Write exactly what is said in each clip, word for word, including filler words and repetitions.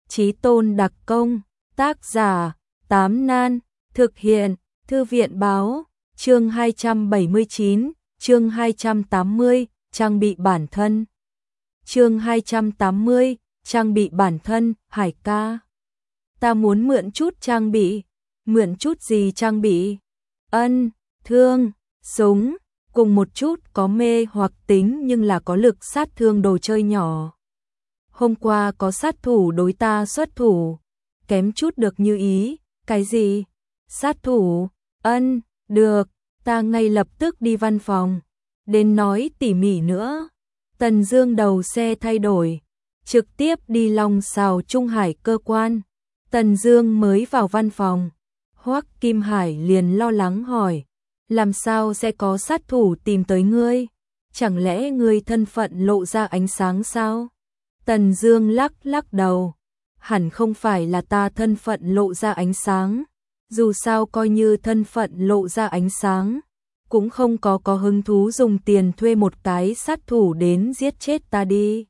Chí tôn đặc công, tác giả, Tám Nan, thực hiện, Thư viện báo, chương hai trăm bảy mươi chín, chương hai trăm tám mươi, trang bị bản thân. Chương hai trăm tám mươi, trang bị bản thân, Hải ca. Ta muốn mượn chút trang bị, mượn chút gì trang bị? Ân, thương, súng, cùng một chút có mê hoặc tính nhưng là có lực sát thương đồ chơi nhỏ. Hôm qua có sát thủ đối ta xuất thủ, kém chút được như ý, cái gì? Sát thủ, ân, được, ta ngay lập tức đi văn phòng, đến nói tỉ mỉ nữa. Tần Dương đầu xe thay đổi, trực tiếp đi Long Sào Trung Hải cơ quan. Tần Dương mới vào văn phòng, Hoắc Kim Hải liền lo lắng hỏi, làm sao sẽ có sát thủ tìm tới ngươi? Chẳng lẽ ngươi thân phận lộ ra ánh sáng sao? Tần Dương lắc lắc đầu, hẳn không phải là ta thân phận lộ ra ánh sáng, dù sao coi như thân phận lộ ra ánh sáng, cũng không có có hứng thú dùng tiền thuê một cái sát thủ đến giết chết ta đi.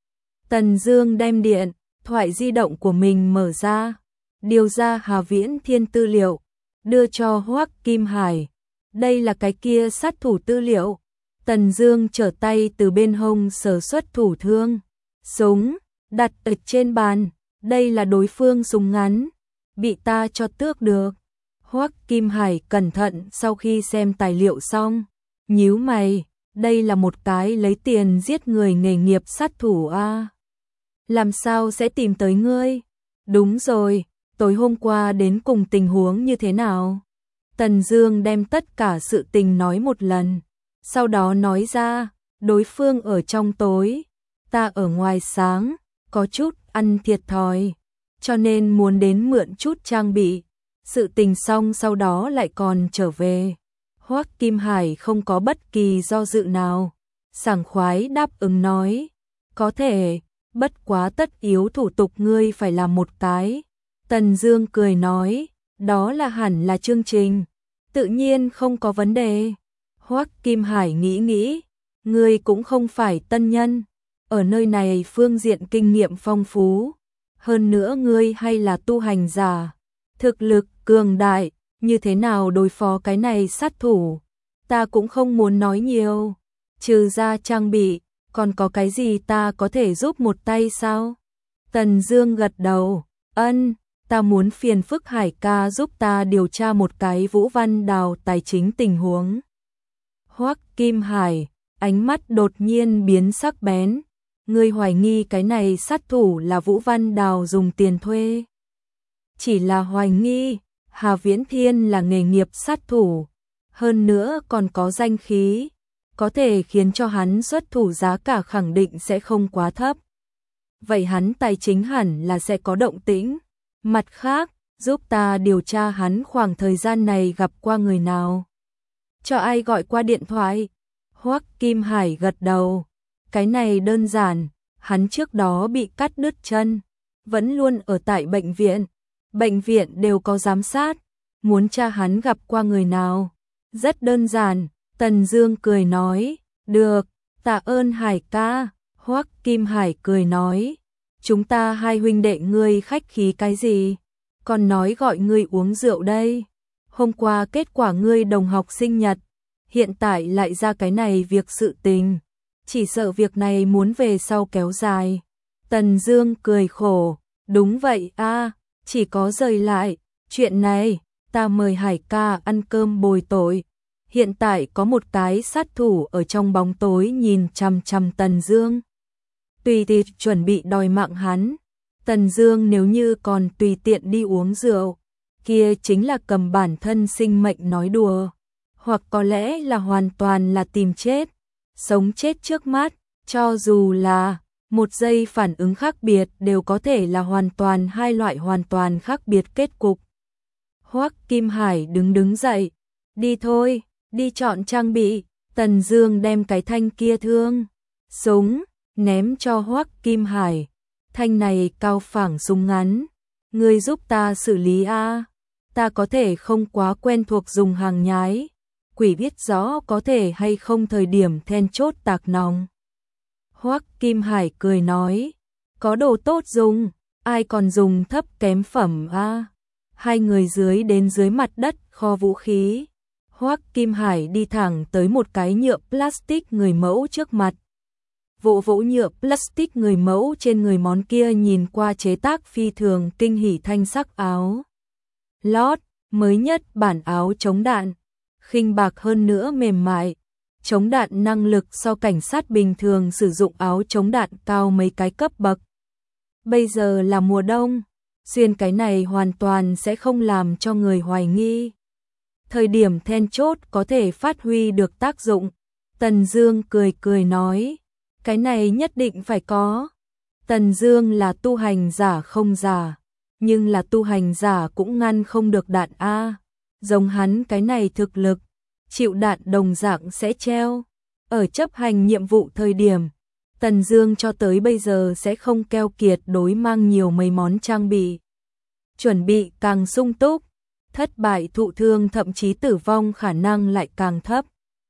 Tần Dương đem điện thoại di động của mình mở ra, điều ra Hà Viễn Thiên tư liệu, đưa cho Hoắc Kim Hải. Đây là cái kia sát thủ tư liệu. Tần Dương trở tay từ bên hông sờ xuất thủ thương, súng, đặt ở trên bàn. Đây là đối phương súng ngắn, bị ta cho tước được. Hoắc Kim Hải cẩn thận sau khi xem tài liệu xong, nhíu mày, đây là một cái lấy tiền giết người nghề nghiệp sát thủ a. Làm sao sẽ tìm tới ngươi? Đúng rồi, tối hôm qua đến cùng tình huống như thế nào? Tần Dương đem tất cả sự tình nói một lần, sau đó nói ra, đối phương ở trong tối, ta ở ngoài sáng, có chút ăn thiệt thòi, cho nên muốn đến mượn chút trang bị. Sự tình xong sau đó lại còn trở về. Hoắc Kim Hải không có bất kỳ do dự nào, sảng khoái đáp ứng nói, có thể, bất quá tất yếu thủ tục ngươi phải làm một cái. Tần Dương cười nói, đó là hẳn là chương trình, tự nhiên không có vấn đề. Hoắc Kim Hải nghĩ nghĩ, ngươi cũng không phải tân nhân, ở nơi này phương diện kinh nghiệm phong phú, hơn nữa ngươi hay là tu hành giả, thực lực cường đại, như thế nào đối phó cái này sát thủ? Ta cũng không muốn nói nhiều, trừ ra trang bị, còn có cái gì ta có thể giúp một tay sao? Tần Dương gật đầu, ân, ta muốn phiền phức Hải ca giúp ta điều tra một cái Vũ Văn Đào tài chính tình huống. Hoắc Kim Hải, ánh mắt đột nhiên biến sắc bén, ngươi hoài nghi cái này sát thủ là Vũ Văn Đào dùng tiền thuê? Chỉ là hoài nghi, Hà Viễn Thiên là nghề nghiệp sát thủ, hơn nữa còn có danh khí, có thể khiến cho hắn xuất thủ giá cả khẳng định sẽ không quá thấp. Vậy hắn tài chính hẳn là sẽ có động tĩnh. Mặt khác, giúp ta điều tra hắn khoảng thời gian này gặp qua người nào, cho ai gọi qua điện thoại. Hoắc Kim Hải gật đầu, cái này đơn giản, hắn trước đó bị cắt đứt chân, vẫn luôn ở tại bệnh viện, bệnh viện đều có giám sát, muốn tra hắn gặp qua người nào, rất đơn giản. Tần Dương cười nói, được, tạ ơn Hải ca. Hoắc Kim Hải cười nói, chúng ta hai huynh đệ ngươi khách khí cái gì, còn nói gọi ngươi uống rượu đây. Hôm qua kết quả ngươi đồng học sinh nhật, hiện tại lại ra cái này việc sự tình, chỉ sợ việc này muốn về sau kéo dài. Tần Dương cười khổ, đúng vậy a, chỉ có rời lại, chuyện này, ta mời Hải ca ăn cơm bồi tội. Hiện tại có một cái sát thủ ở trong bóng tối nhìn chằm chằm Tần Dương, tùy tiện chuẩn bị đòi mạng hắn. Tần Dương nếu như còn tùy tiện đi uống rượu, kia chính là cầm bản thân sinh mệnh nói đùa, hoặc có lẽ là hoàn toàn là tìm chết. Sống chết trước mắt, cho dù là một giây phản ứng khác biệt đều có thể là hoàn toàn hai loại hoàn toàn khác biệt kết cục. Hoắc Kim Hải đứng đứng dậy, đi thôi, đi chọn trang bị. Tần Dương đem cái thanh kia thương, súng, ném cho Hoắc Kim Hải. Thanh này cao phẳng súng ngắn, ngươi giúp ta xử lý a, ta có thể không quá quen thuộc dùng hàng nhái, quỷ biết rõ có thể hay không thời điểm then chốt tạc nòng. Hoắc Kim Hải cười nói, có đồ tốt dùng, ai còn dùng thấp kém phẩm a? Hai người dưới đến dưới mặt đất kho vũ khí. Hoắc Kim Hải đi thẳng tới một cái nhựa plastic người mẫu trước mặt. Vỗ vỗ nhựa plastic người mẫu trên người món kia nhìn qua chế tác phi thường kinh hỉ thanh sắc áo lót, mới nhất bản áo chống đạn, khinh bạc hơn nữa mềm mại, chống đạn năng lực so cảnh sát bình thường sử dụng áo chống đạn cao mấy cái cấp bậc. Bây giờ là mùa đông, xuyên cái này hoàn toàn sẽ không làm cho người hoài nghi. Thời điểm then chốt có thể phát huy được tác dụng. Tần Dương cười cười nói, cái này nhất định phải có. Tần Dương là tu hành giả không giả, nhưng là tu hành giả cũng ngăn không được đạn a. Giống hắn cái này thực lực, chịu đạn đồng dạng sẽ treo. Ở chấp hành nhiệm vụ thời điểm, Tần Dương cho tới bây giờ sẽ không keo kiệt đối mang nhiều mấy món trang bị. Chuẩn bị càng sung túc, thất bại thụ thương thậm chí tử vong khả năng lại càng thấp.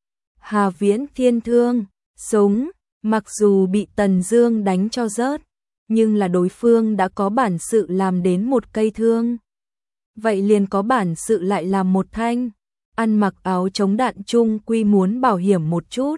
Hà Viễn thiên thương, súng, mặc dù bị Tần Dương đánh cho rớt, nhưng là đối phương đã có bản sự làm đến một cây thương. Vậy liền có bản sự lại làm một thanh, ăn mặc áo chống đạn chung quy muốn bảo hiểm một chút.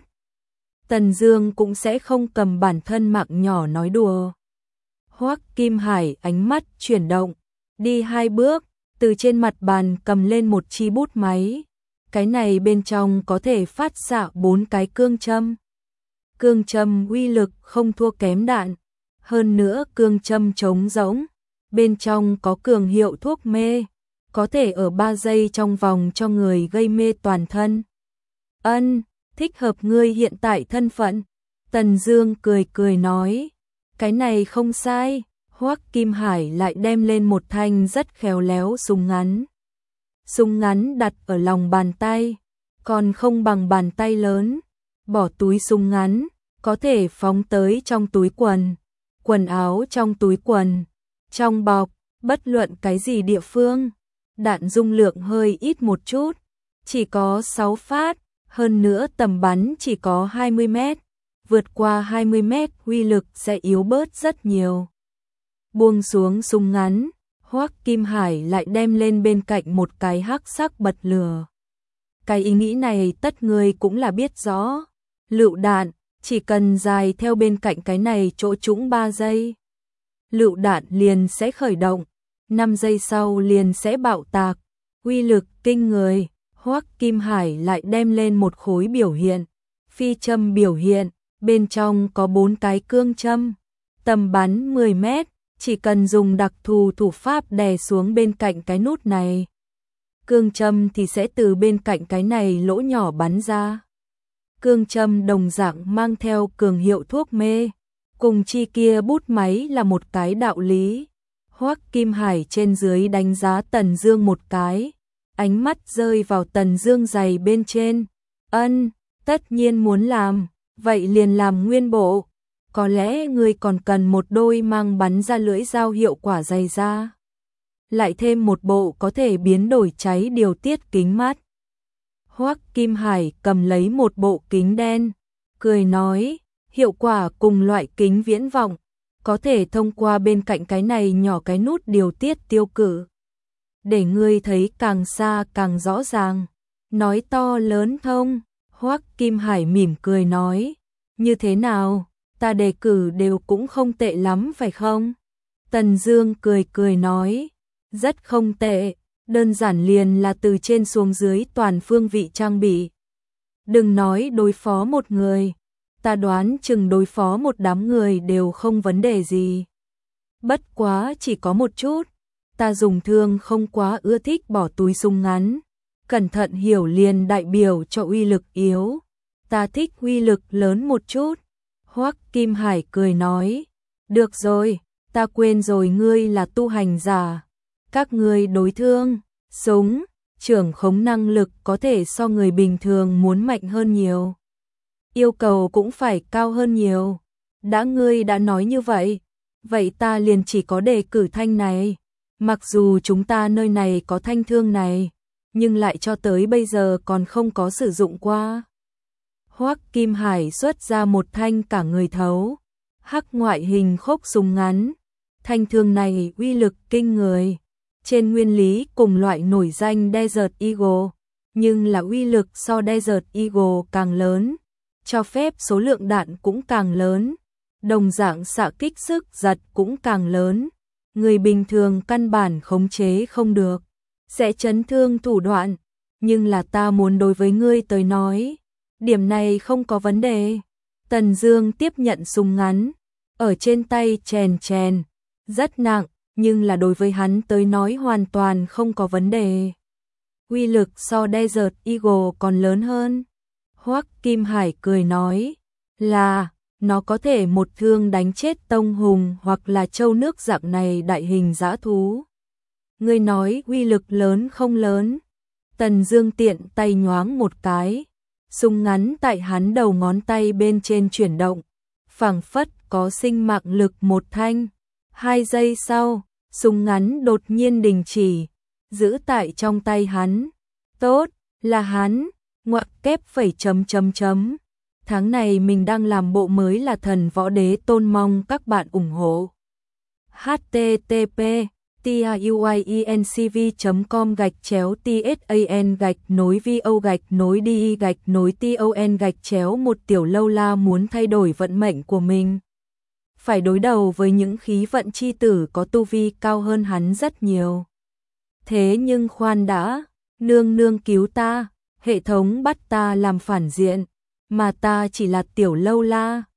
Tần Dương cũng sẽ không cầm bản thân mạng nhỏ nói đùa. Hoắc Kim Hải ánh mắt chuyển động, đi hai bước, từ trên mặt bàn cầm lên một chi bút máy. Cái này bên trong có thể phát xạ bốn cái cương châm. Cương châm uy lực không thua kém đạn, hơn nữa cương châm chống rỗng, bên trong có cường hiệu thuốc mê, có thể ở ba giây trong vòng cho người gây mê toàn thân. Ân, thích hợp ngươi hiện tại thân phận. Tần Dương cười cười nói, cái này không sai. Hoắc Kim Hải lại đem lên một thanh rất khéo léo súng ngắn. Súng ngắn đặt ở lòng bàn tay, còn không bằng bàn tay lớn, bỏ túi súng ngắn, có thể phóng tới trong túi quần, quần áo trong túi quần, trong bọc, bất luận cái gì địa phương. Đạn dung lượng hơi ít một chút, chỉ có sáu phát, hơn nữa tầm bắn chỉ có hai mươi mét, vượt qua hai mươi mét uy lực sẽ yếu bớt rất nhiều. Buông xuống súng ngắn, Hoắc Kim Hải lại đem lên bên cạnh một cái hắc sắc bật lửa. Cái ý nghĩ này tất người cũng là biết rõ. Lựu đạn, chỉ cần dài theo bên cạnh cái này chỗ trũng ba giây. Lựu đạn liền sẽ khởi động, năm giây sau liền sẽ bạo tạc. Uy lực kinh người, Hoắc Kim Hải lại đem lên một khối biểu hiện. Phi châm biểu hiện, bên trong có bốn cái cương châm. Tầm bắn mười mét. Chỉ cần dùng đặc thù thủ pháp đè xuống bên cạnh cái nút này, cương châm thì sẽ từ bên cạnh cái này lỗ nhỏ bắn ra. Cương châm đồng dạng mang theo cường hiệu thuốc mê, cùng chi kia bút máy là một cái đạo lý. Hoắc Kim Hải trên dưới đánh giá Tần Dương một cái, ánh mắt rơi vào Tần Dương giày bên trên. Ân, tất nhiên muốn làm, vậy liền làm nguyên bộ. Có lẽ ngươi còn cần một đôi mang bắn ra lưỡi dao hiệu quả dày ra. Lại thêm một bộ có thể biến đổi cháy điều tiết kính mát. Hoắc Kim Hải cầm lấy một bộ kính đen, cười nói, hiệu quả cùng loại kính viễn vọng, có thể thông qua bên cạnh cái này nhỏ cái nút điều tiết tiêu cự, để ngươi thấy càng xa càng rõ ràng. Nói to lớn thông, Hoắc Kim Hải mỉm cười nói, như thế nào? Ta đề cử đều cũng không tệ lắm phải không? Tần Dương cười cười nói, rất không tệ, đơn giản liền là từ trên xuống dưới toàn phương vị trang bị. Đừng nói đối phó một người, ta đoán chừng đối phó một đám người đều không vấn đề gì. Bất quá chỉ có một chút, ta dùng thương không quá ưa thích bỏ túi súng ngắn, cẩn thận hiểu liền đại biểu cho uy lực yếu, ta thích uy lực lớn một chút. Hoắc Kim Hải cười nói, được rồi, ta quên rồi ngươi là tu hành giả. Các ngươi đối thương, súng, trưởng khống năng lực có thể so người bình thường muốn mạnh hơn nhiều. Yêu cầu cũng phải cao hơn nhiều. Đã ngươi đã nói như vậy, vậy ta liền chỉ có đề cử thanh này. Mặc dù chúng ta nơi này có thanh thương này, nhưng lại cho tới bây giờ còn không có sử dụng qua. Hoắc Kim Hải xuất ra một thanh cả người thấu, hắc ngoại hình khốc súng ngắn, Thanh thương này uy lực kinh người, trên nguyên lý cùng loại nổi danh Desert Eagle, nhưng là uy lực so Desert Eagle càng lớn, cho phép số lượng đạn cũng càng lớn, đồng dạng xạ kích sức giật cũng càng lớn, người bình thường căn bản khống chế không được, sẽ chấn thương thủ đoạn, nhưng là ta muốn đối với ngươi tới nói, điểm này không có vấn đề. Tần Dương tiếp nhận súng ngắn, ở trên tay chèn chèn, rất nặng, nhưng là đối với hắn tới nói hoàn toàn không có vấn đề. Uy lực so Desert Eagle còn lớn hơn. Hoắc Kim Hải cười nói, là, nó có thể một thương đánh chết tông hùng hoặc là châu nước dạng này đại hình dã thú. Ngươi nói uy lực lớn không lớn? Tần Dương tiện tay nhoáng một cái, súng ngắn tại hắn đầu ngón tay bên trên chuyển động, phảng phất có sinh mạng lực một thanh. Hai giây sau, súng ngắn đột nhiên đình chỉ, giữ tại trong tay hắn. Tốt, là hắn, ngoặc kép phẩy chấm chấm chấm. Tháng này mình đang làm bộ mới là Thần Võ Đế Tôn, mong các bạn ủng hộ. h t t p tiuyencv chấm com gạch chéo tsan gạch nối vo gạch nối đi gạch nối ton gạch chéo một Tiểu Lâu La muốn thay đổi vận mệnh của mình. Phải đối đầu với những khí vận chi tử có tu vi cao hơn hắn rất nhiều. Thế nhưng khoan đã, nương nương cứu ta, hệ thống bắt ta làm phản diện, mà ta chỉ là Tiểu Lâu La.